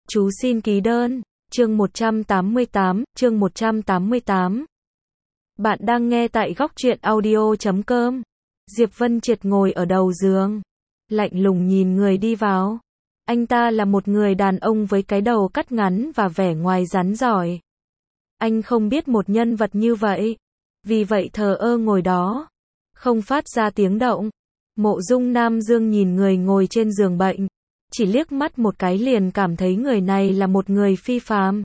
Chú xin ký đơn. Chương 188. Bạn đang nghe tại goctruyện audio.com. Diệp Vân Triệt ngồi ở đầu giường, lạnh lùng nhìn người đi vào. Anh ta là một người đàn ông với cái đầu cắt ngắn và vẻ ngoài rắn giỏi. Anh không biết một nhân vật như vậy, vì vậy thờ ơ ngồi đó, không phát ra tiếng động. Mộ Dung Nam Dương nhìn người ngồi trên giường bệnh, chỉ liếc mắt một cái liền cảm thấy người này là một người phi phàm,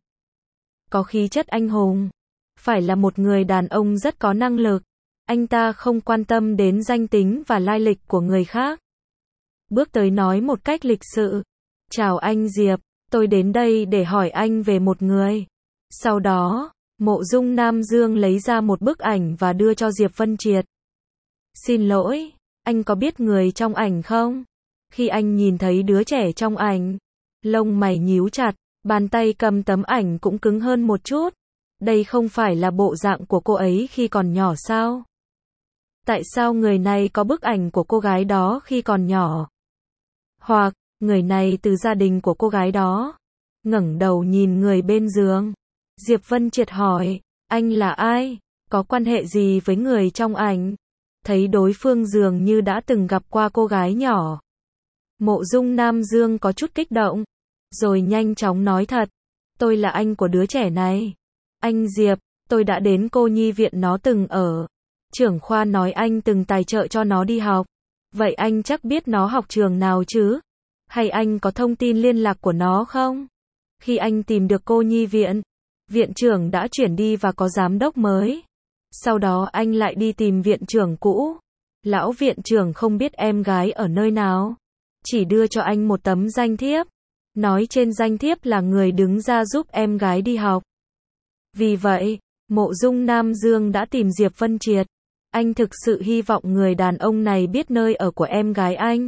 có khí chất anh hùng, phải là một người đàn ông rất có năng lực. Anh ta không quan tâm đến danh tính và lai lịch của người khác, bước tới nói một cách lịch sự: "Chào anh Diệp, tôi đến đây để hỏi anh về một người." Sau đó, Mộ Dung Nam Dương lấy ra một bức ảnh và đưa cho Diệp Vân Triệt. "Xin lỗi, anh có biết người trong ảnh không?" Khi anh nhìn thấy đứa trẻ trong ảnh, lông mày nhíu chặt, bàn tay cầm tấm ảnh cũng cứng hơn một chút. Đây không phải là bộ dạng của cô ấy khi còn nhỏ sao? Tại sao người này có bức ảnh của cô gái đó khi còn nhỏ? Hoặc, người này từ gia đình của cô gái đó? Ngẩng đầu nhìn người bên giường, Diệp Vân Triệt hỏi: "Anh là ai? Có quan hệ gì với người trong ảnh?" Thấy đối phương dường như đã từng gặp qua cô gái nhỏ, Mộ Dung Nam Dương có chút kích động, rồi nhanh chóng nói thật: "Tôi là anh của đứa trẻ này. Anh Diệp, tôi đã đến cô nhi viện nó từng ở. Trưởng khoa nói anh từng tài trợ cho nó đi học. Vậy anh chắc biết nó học trường nào chứ? Hay anh có thông tin liên lạc của nó không?" Khi anh tìm được cô nhi viện, viện trưởng đã chuyển đi và có giám đốc mới. Sau đó anh lại đi tìm viện trưởng cũ. Lão viện trưởng không biết em gái ở nơi nào, chỉ đưa cho anh một tấm danh thiếp, nói trên danh thiếp là người đứng ra giúp em gái đi học. Vì vậy, Mộ Dung Nam Dương đã tìm Diệp Vân Triệt. Anh thực sự hy vọng người đàn ông này biết nơi ở của em gái anh.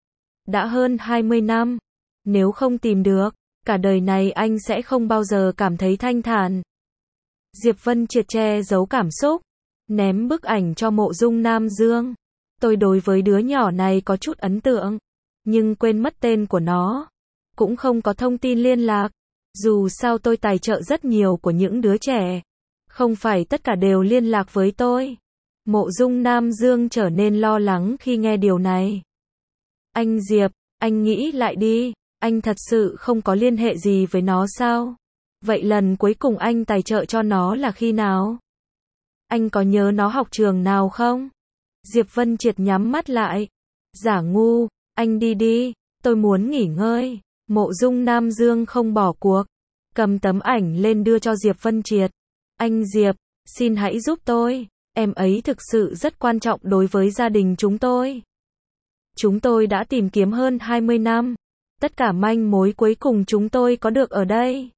Đã hơn 20 năm, nếu không tìm được, cả đời này anh sẽ không bao giờ cảm thấy thanh thản. Diệp Vân Triệt che giấu cảm xúc, ném bức ảnh cho Mộ Dung Nam Dương. "Tôi đối với đứa nhỏ này có chút ấn tượng, nhưng quên mất tên của nó, cũng không có thông tin liên lạc. Dù sao tôi tài trợ rất nhiều của những đứa trẻ, không phải tất cả đều liên lạc với tôi." Mộ Dung Nam Dương trở nên lo lắng khi nghe điều này. "Anh Diệp, anh nghĩ lại đi, anh thật sự không có liên hệ gì với nó sao? Vậy lần cuối cùng anh tài trợ cho nó là khi nào? Anh có nhớ nó học trường nào không?" Diệp Vân Triệt nhắm mắt lại. "Giả ngu, anh đi đi, tôi muốn nghỉ ngơi." Mộ Dung Nam Dương không bỏ cuộc, cầm tấm ảnh lên đưa cho Diệp Vân Triệt. "Anh Diệp, xin hãy giúp tôi, em ấy thực sự rất quan trọng đối với gia đình chúng tôi. Chúng tôi đã tìm kiếm hơn 20 năm, tất cả manh mối cuối cùng chúng tôi có được ở đây.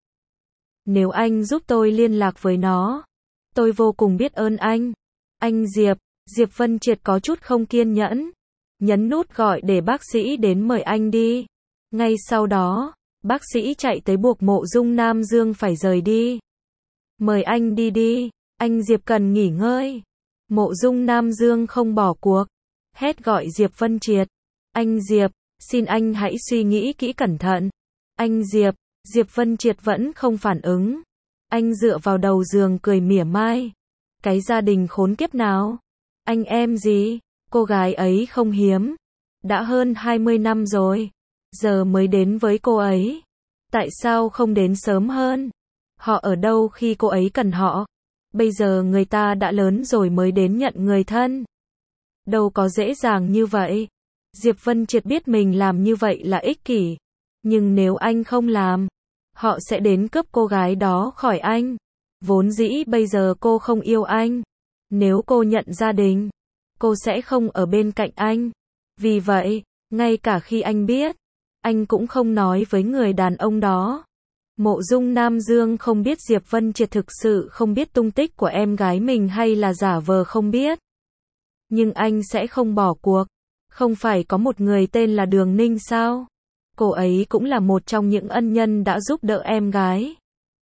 Nếu anh giúp tôi liên lạc với nó, tôi vô cùng biết ơn anh. Anh Diệp." Diệp Vân Triệt có chút không kiên nhẫn, nhấn nút gọi để bác sĩ đến mời anh đi. Ngay sau đó, bác sĩ chạy tới buộc Mộ Dung Nam Dương phải rời đi. "Mời anh đi đi, anh Diệp cần nghỉ ngơi." Mộ Dung Nam Dương không bỏ cuộc, hét gọi Diệp Vân Triệt: "Anh Diệp, xin anh hãy suy nghĩ kỹ cẩn thận." "Anh Diệp." Diệp Vân Triệt vẫn không phản ứng. Anh dựa vào đầu giường cười mỉa mai: "Cái gia đình khốn kiếp nào? Anh em gì? Cô gái ấy không hiếm. Đã hơn 20 năm rồi, giờ mới đến với cô ấy. Tại sao không đến sớm hơn? Họ ở đâu khi cô ấy cần họ? Bây giờ người ta đã lớn rồi mới đến nhận người thân. Đâu có dễ dàng như vậy." Diệp Vân Triệt biết mình làm như vậy là ích kỷ, nhưng nếu anh không làm, họ sẽ đến cướp cô gái đó khỏi anh. Vốn dĩ bây giờ cô không yêu anh. Nếu cô nhận gia đình, cô sẽ không ở bên cạnh anh. Vì vậy, ngay cả khi anh biết, anh cũng không nói với người đàn ông đó. Mộ Dung Nam Dương không biết Diệp Vân Triệt thực sự không biết tung tích của em gái mình hay là giả vờ không biết. Nhưng anh sẽ không bỏ cuộc. Không phải có một người tên là Đường Ninh sao? Cô ấy cũng là một trong những ân nhân đã giúp đỡ em gái.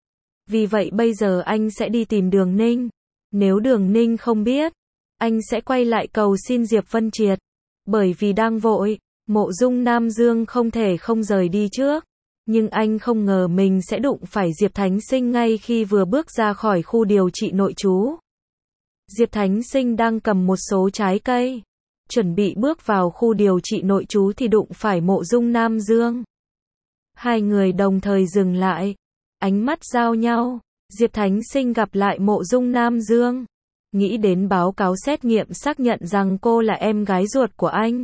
Vì vậy bây giờ anh sẽ đi tìm Đường Ninh. Nếu Đường Ninh không biết, anh sẽ quay lại cầu xin Diệp Vân Triệt. Bởi vì đang vội, Mộ Dung Nam Dương không thể không rời đi trước. Nhưng anh không ngờ mình sẽ đụng phải Diệp Thánh Sinh ngay khi vừa bước ra khỏi khu điều trị nội trú. Diệp Thánh Sinh đang cầm một số trái cây, chuẩn bị bước vào khu điều trị nội trú thì đụng phải Mộ Dung Nam Dương. Hai người đồng thời dừng lại, ánh mắt giao nhau. Diệp Thánh Sinh gặp lại Mộ Dung Nam Dương, nghĩ đến báo cáo xét nghiệm xác nhận rằng cô là em gái ruột của anh.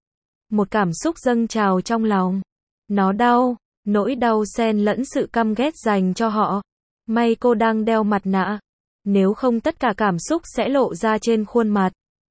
Một cảm xúc dâng trào trong lòng. Nó đau, nỗi đau xen lẫn sự căm ghét dành cho họ. May cô đang đeo mặt nạ, nếu không tất cả cảm xúc sẽ lộ ra trên khuôn mặt.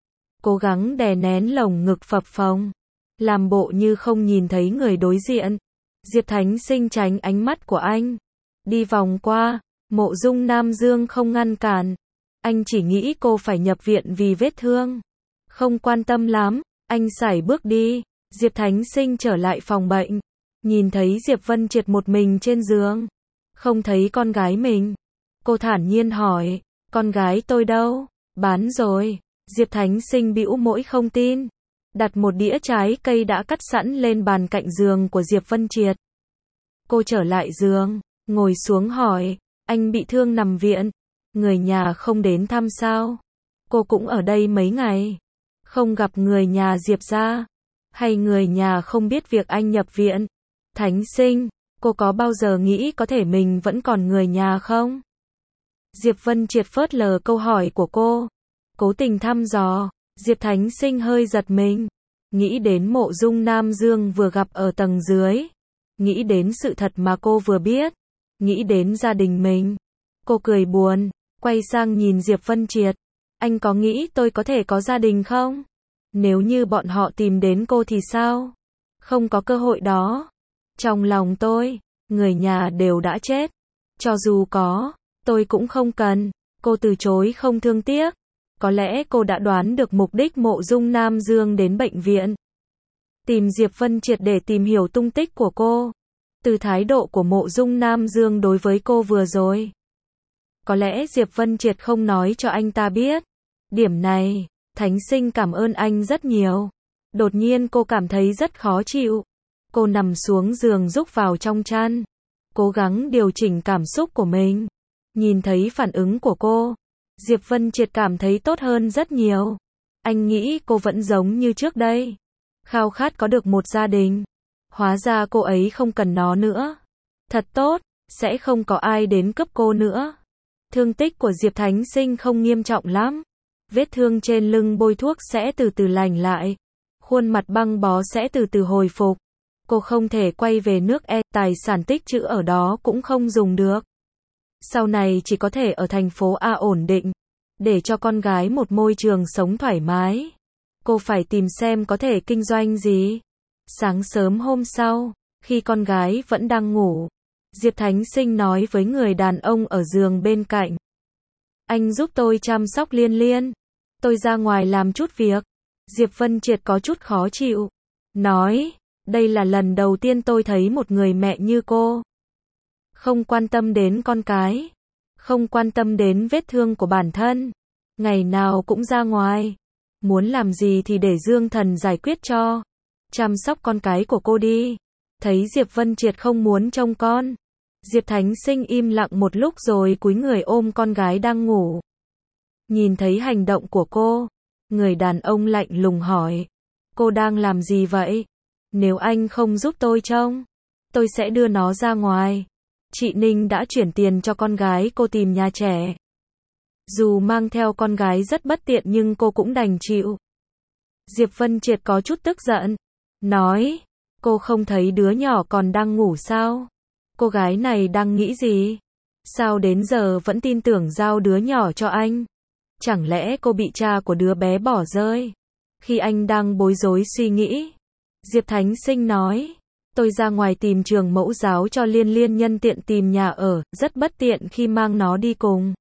Cố gắng đè nén lồng ngực phập phồng, làm bộ như không nhìn thấy người đối diện. Diệp Thánh Sinh tránh ánh mắt của anh, đi vòng qua. Mộ Dung Nam Dương không ngăn cản. Anh chỉ nghĩ cô phải nhập viện vì vết thương. Không quan tâm lắm, anh sải bước đi. Diệp Thánh Sinh trở lại phòng bệnh, nhìn thấy Diệp Vân Triệt một mình trên giường, không thấy con gái mình. Cô thản nhiên hỏi, con gái tôi đâu? Bán rồi. Diệp Thánh Sinh bĩu môi không tin, đặt một đĩa trái cây đã cắt sẵn lên bàn cạnh giường của Diệp Vân Triệt. Cô trở lại giường, ngồi xuống hỏi, anh bị thương nằm viện, người nhà không đến thăm sao? Cô cũng ở đây mấy ngày, không gặp người nhà Diệp gia, hay người nhà không biết việc anh nhập viện? Thánh Sinh, cô có bao giờ nghĩ có thể mình vẫn còn người nhà không? Diệp Vân Triệt phớt lờ câu hỏi của cô, cố tình thăm dò. Diệp Thánh Sinh hơi giật mình, nghĩ đến Mộ Dung Nam Dương vừa gặp ở tầng dưới, nghĩ đến sự thật mà cô vừa biết, nghĩ đến gia đình mình. Cô cười buồn, quay sang nhìn Diệp Vân Triệt. Anh có nghĩ tôi có thể có gia đình không? Nếu như bọn họ tìm đến cô thì sao? Không có cơ hội đó. Trong lòng tôi, người nhà đều đã chết. Cho dù có, tôi cũng không cần. Cô từ chối không thương tiếc. Có lẽ cô đã đoán được mục đích Mộ Dung Nam Dương đến bệnh viện. Tìm Diệp Vân Triệt để tìm hiểu tung tích của cô. Từ thái độ của Mộ Dung Nam Dương đối với cô vừa rồi, có lẽ Diệp Vân Triệt không nói cho anh ta biết. Điểm này, Thánh Sinh cảm ơn anh rất nhiều. Đột nhiên cô cảm thấy rất khó chịu. Cô nằm xuống giường rúc vào trong chăn, cố gắng điều chỉnh cảm xúc của mình. Nhìn thấy phản ứng của cô, Diệp Vân Triệt cảm thấy tốt hơn rất nhiều. Anh nghĩ cô vẫn giống như trước đây, khao khát có được một gia đình. Hóa ra cô ấy không cần nó nữa. Thật tốt, sẽ không có ai đến cướp cô nữa. Thương tích của Diệp Thánh Sinh không nghiêm trọng lắm. Vết thương trên lưng bôi thuốc sẽ từ từ lành lại. Khuôn mặt băng bó sẽ từ từ hồi phục. Cô không thể quay về nước E, tài sản tích trữ ở đó cũng không dùng được. Sau này chỉ có thể ở thành phố A ổn định, để cho con gái một môi trường sống thoải mái. Cô phải tìm xem có thể kinh doanh gì. Sáng sớm hôm sau, khi con gái vẫn đang ngủ, Diệp Thánh Sinh nói với người đàn ông ở giường bên cạnh. Anh giúp tôi chăm sóc Liên Liên. Tôi ra ngoài làm chút việc. Diệp Vân Triệt có chút khó chịu. Nói, đây là lần đầu tiên tôi thấy một người mẹ như cô. Không quan tâm đến con cái. Không quan tâm đến vết thương của bản thân. Ngày nào cũng ra ngoài. Muốn làm gì thì để Dương Thần giải quyết cho. Chăm sóc con cái của cô đi. Thấy Diệp Vân Triệt không muốn trông con, Diệp Thánh Sinh im lặng một lúc rồi cúi người ôm con gái đang ngủ. Nhìn thấy hành động của cô, người đàn ông lạnh lùng hỏi, cô đang làm gì vậy? Nếu anh không giúp tôi trông, tôi sẽ đưa nó ra ngoài. Chị Ninh đã chuyển tiền cho con gái cô tìm nhà trẻ. Dù mang theo con gái rất bất tiện nhưng cô cũng đành chịu. Diệp Vân Triệt có chút tức giận, nói, cô không thấy đứa nhỏ còn đang ngủ sao? Cô gái này đang nghĩ gì? Sao đến giờ vẫn tin tưởng giao đứa nhỏ cho anh? Chẳng lẽ cô bị cha của đứa bé bỏ rơi? Khi anh đang bối rối suy nghĩ, Diệp Thánh Sinh nói, tôi ra ngoài tìm trường mẫu giáo cho Liên Liên, nhân tiện tìm nhà ở, rất bất tiện khi mang nó đi cùng.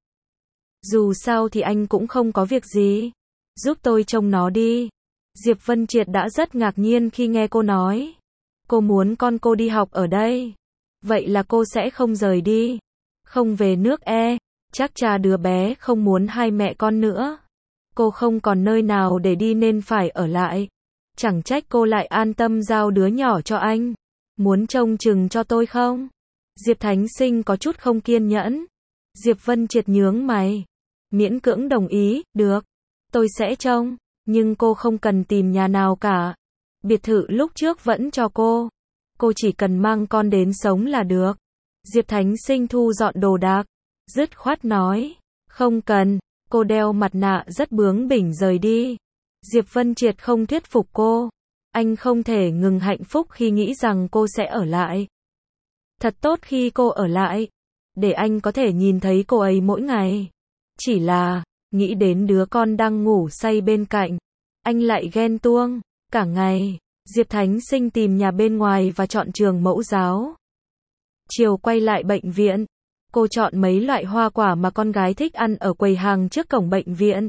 Dù sao thì anh cũng không có việc gì. Giúp tôi trông nó đi. Diệp Vân Triệt đã rất ngạc nhiên khi nghe cô nói. Cô muốn con cô đi học ở đây. Vậy là cô sẽ không rời đi. Không về nước E. Chắc cha đứa bé không muốn hai mẹ con nữa. Cô không còn nơi nào để đi nên phải ở lại. Chẳng trách cô lại an tâm giao đứa nhỏ cho anh. Muốn trông chừng cho tôi không? Diệp Thánh Sinh có chút không kiên nhẫn. Diệp Vân Triệt nhướng mày. Miễn cưỡng đồng ý, được. Tôi sẽ trông, nhưng cô không cần tìm nhà nào cả. Biệt thự lúc trước vẫn cho cô. Cô chỉ cần mang con đến sống là được. Diệp Thánh Sinh thu dọn đồ đạc. Dứt khoát nói. Không cần, cô đeo mặt nạ rất bướng bỉnh rời đi. Diệp Vân Triệt không thuyết phục cô. Anh không thể ngừng hạnh phúc khi nghĩ rằng cô sẽ ở lại. Thật tốt khi cô ở lại. Để anh có thể nhìn thấy cô ấy mỗi ngày. Chỉ là, nghĩ đến đứa con đang ngủ say bên cạnh. Anh lại ghen tuông. Cả ngày, Diệp Thánh Sinh tìm nhà bên ngoài và chọn trường mẫu giáo. Chiều quay lại bệnh viện. Cô chọn mấy loại hoa quả mà con gái thích ăn ở quầy hàng trước cổng bệnh viện.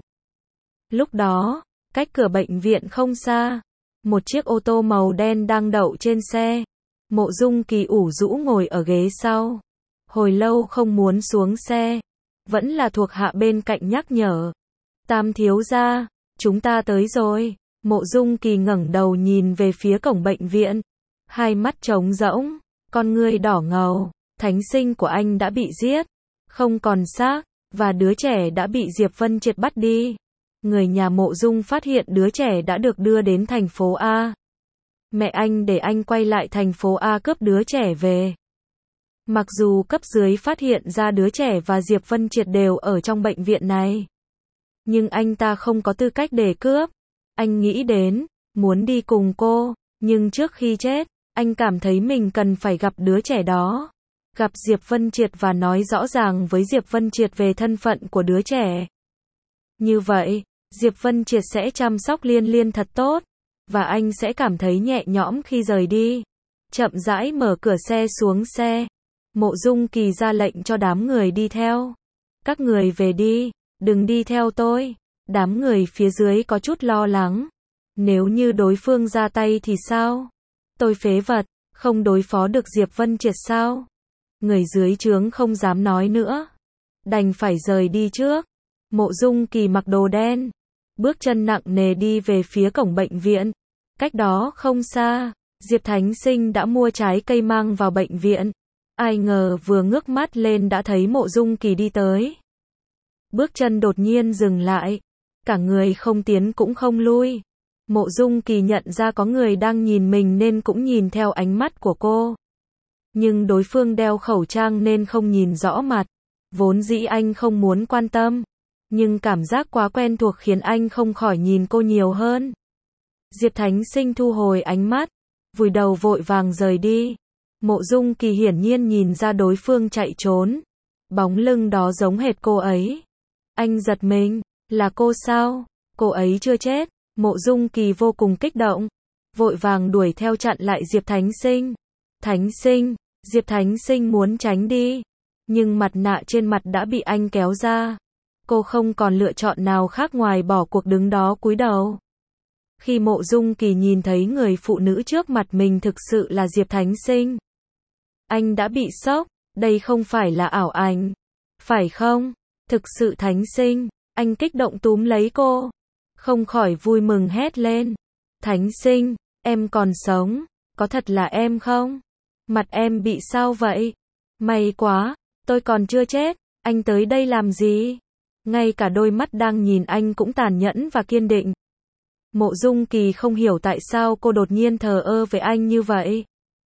Lúc đó, cách cửa bệnh viện không xa. Một chiếc ô tô màu đen đang đậu trên xe. Mộ Dung Kỳ ủ rũ ngồi ở ghế sau. Hồi lâu không muốn xuống xe. Vẫn là thuộc hạ bên cạnh nhắc nhở. Tam thiếu gia, chúng ta tới rồi. Mộ Dung Kỳ ngẩng đầu nhìn về phía cổng bệnh viện. Hai mắt trống rỗng, con ngươi đỏ ngầu. Thánh sinh của anh đã bị giết. Không còn xác, và đứa trẻ đã bị Diệp Vân Triệt bắt đi. Người nhà Mộ Dung phát hiện đứa trẻ đã được đưa đến thành phố A. Mẹ anh để anh quay lại thành phố A cướp đứa trẻ về. Mặc dù cấp dưới phát hiện ra đứa trẻ và Diệp Vân Triệt đều ở trong bệnh viện này. Nhưng anh ta không có tư cách để cướp. Anh nghĩ đến, muốn đi cùng cô, nhưng trước khi chết, anh cảm thấy mình cần phải gặp đứa trẻ đó. Gặp Diệp Vân Triệt và nói rõ ràng với Diệp Vân Triệt về thân phận của đứa trẻ. Như vậy, Diệp Vân Triệt sẽ chăm sóc Liên Liên thật tốt, và anh sẽ cảm thấy nhẹ nhõm khi rời đi. Chậm rãi mở cửa xe xuống xe. Mộ Dung Kỳ ra lệnh cho đám người đi theo. Các người về đi, đừng đi theo tôi. Đám người phía dưới có chút lo lắng. Nếu như đối phương ra tay thì sao? Tôi phế vật, không đối phó được Diệp Vân Triệt sao? Người dưới trướng không dám nói nữa. Đành phải rời đi trước. Mộ Dung Kỳ mặc đồ đen. Bước chân nặng nề đi về phía cổng bệnh viện. Cách đó không xa, Diệp Thánh Sinh đã mua trái cây mang vào bệnh viện. Ai ngờ vừa ngước mắt lên đã thấy Mộ Dung Kỳ đi tới. Bước chân đột nhiên dừng lại. Cả người không tiến cũng không lui. Mộ Dung Kỳ nhận ra có người đang nhìn mình nên cũng nhìn theo ánh mắt của cô. Nhưng đối phương đeo khẩu trang nên không nhìn rõ mặt. Vốn dĩ anh không muốn quan tâm. Nhưng cảm giác quá quen thuộc khiến anh không khỏi nhìn cô nhiều hơn. Diệp Thánh Sinh thu hồi ánh mắt. Vùi đầu vội vàng rời đi. Mộ Dung Kỳ hiển nhiên nhìn ra đối phương chạy trốn. Bóng lưng đó giống hệt cô ấy. Anh giật mình. Là cô sao? Cô ấy chưa chết. Mộ Dung Kỳ vô cùng kích động. Vội vàng đuổi theo chặn lại Diệp Thánh Sinh. Thánh Sinh. Diệp Thánh Sinh muốn tránh đi. Nhưng mặt nạ trên mặt đã bị anh kéo ra. Cô không còn lựa chọn nào khác ngoài bỏ cuộc đứng đó cúi đầu. Khi Mộ Dung Kỳ nhìn thấy người phụ nữ trước mặt mình thực sự là Diệp Thánh Sinh. Anh đã bị sốc. Đây không phải là ảo ảnh. Phải không? Thực sự Thánh Sinh. Anh kích động túm lấy cô. Không khỏi vui mừng hét lên. Thánh Sinh, em còn sống. Có thật là em không? Mặt em bị sao vậy? May quá, tôi còn chưa chết. Anh tới đây làm gì? Ngay cả đôi mắt đang nhìn anh cũng tàn nhẫn và kiên định. Mộ Dung Kỳ không hiểu tại sao cô đột nhiên thờ ơ với anh như vậy.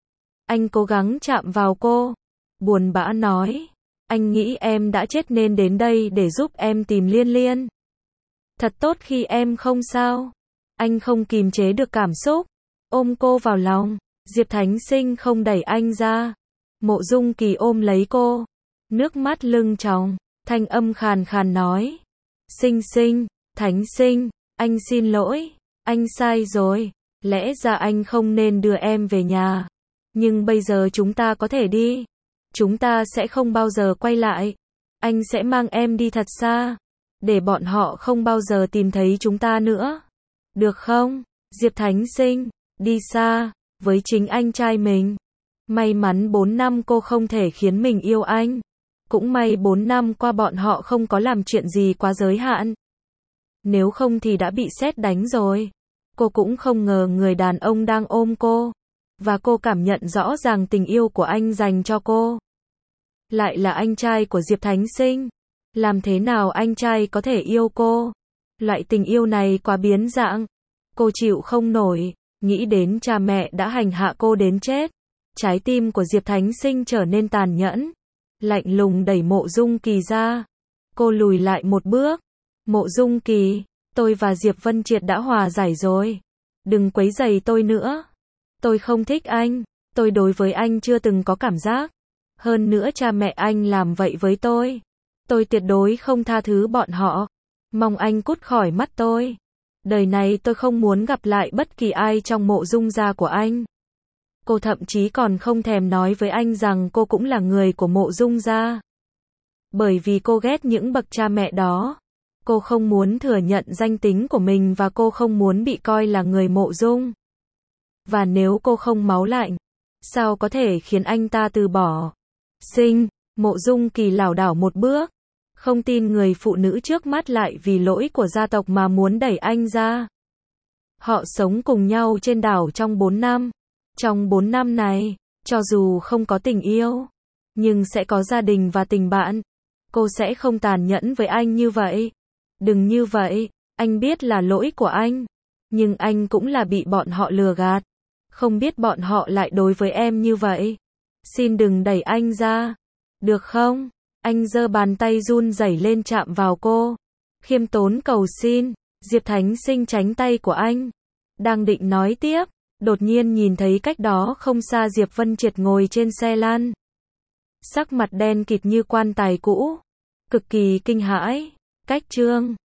Anh cố gắng chạm vào cô. Buồn bã nói. Anh nghĩ em đã chết nên đến đây để giúp em tìm Liên Liên. Thật tốt khi em không sao. Anh không kìm chế được cảm xúc. Ôm cô vào lòng. Diệp Thánh Sinh không đẩy anh ra. Mộ Dung Kỳ ôm lấy cô. Nước mắt lưng tròng. Thanh âm khàn khàn nói. Sinh Sinh, Thánh Sinh, anh xin lỗi. Anh sai rồi. Lẽ ra anh không nên đưa em về nhà. Nhưng bây giờ chúng ta có thể đi. Chúng ta sẽ không bao giờ quay lại. Anh sẽ mang em đi thật xa. Để bọn họ không bao giờ tìm thấy chúng ta nữa. Được không? Diệp Thánh Sinh, đi xa, với chính anh trai mình. May mắn 4 năm cô không thể khiến mình yêu anh. Cũng may 4 năm qua bọn họ không có làm chuyện gì quá giới hạn. Nếu không thì đã bị sét đánh rồi. Cô cũng không ngờ người đàn ông đang ôm cô. Và cô cảm nhận rõ ràng tình yêu của anh dành cho cô. Lại là anh trai của Diệp Thánh Sinh. Làm thế nào anh trai có thể yêu cô? Loại tình yêu này quá biến dạng. Cô chịu không nổi, nghĩ đến cha mẹ đã hành hạ cô đến chết. Trái tim của Diệp Thánh Sinh trở nên tàn nhẫn. Lạnh lùng đẩy Mộ Dung Kỳ ra. Cô lùi lại một bước. Mộ Dung Kỳ, tôi và Diệp Vân Triệt đã hòa giải rồi. Đừng quấy rầy tôi nữa. Tôi không thích anh. Tôi đối với anh chưa từng có cảm giác. Hơn nữa cha mẹ anh làm vậy với tôi. Tôi tuyệt đối không tha thứ bọn họ. Mong anh cút khỏi mắt tôi. Đời này tôi không muốn gặp lại bất kỳ ai trong Mộ Dung gia của anh. Cô thậm chí còn không thèm nói với anh rằng cô cũng là người của Mộ Dung gia. Bởi vì cô ghét những bậc cha mẹ đó. Cô không muốn thừa nhận danh tính của mình và cô không muốn bị coi là người Mộ Dung. Và nếu cô không máu lạnh, sao có thể khiến anh ta từ bỏ? Mộ Dung Kỳ lảo đảo một bước. Không tin người phụ nữ trước mắt lại vì lỗi của gia tộc mà muốn đẩy anh ra. Họ sống cùng nhau trên đảo trong 4 năm. Trong 4 năm này, cho dù không có tình yêu, nhưng sẽ có gia đình và tình bạn. Cô sẽ không tàn nhẫn với anh như vậy. Đừng như vậy, anh biết là lỗi của anh. Nhưng anh cũng là bị bọn họ lừa gạt. Không biết bọn họ lại đối với em như vậy. Xin đừng đẩy anh ra. Được không? Anh giơ bàn tay run rẩy lên chạm vào cô. Khiêm tốn cầu xin. Diệp Thánh Sinh tránh tay của anh. Đang định nói tiếp. Đột nhiên nhìn thấy cách đó không xa Diệp Vân Triệt ngồi trên xe lăn. Sắc mặt đen kịt như quan tài cũ. Cực kỳ kinh hãi. Cách chương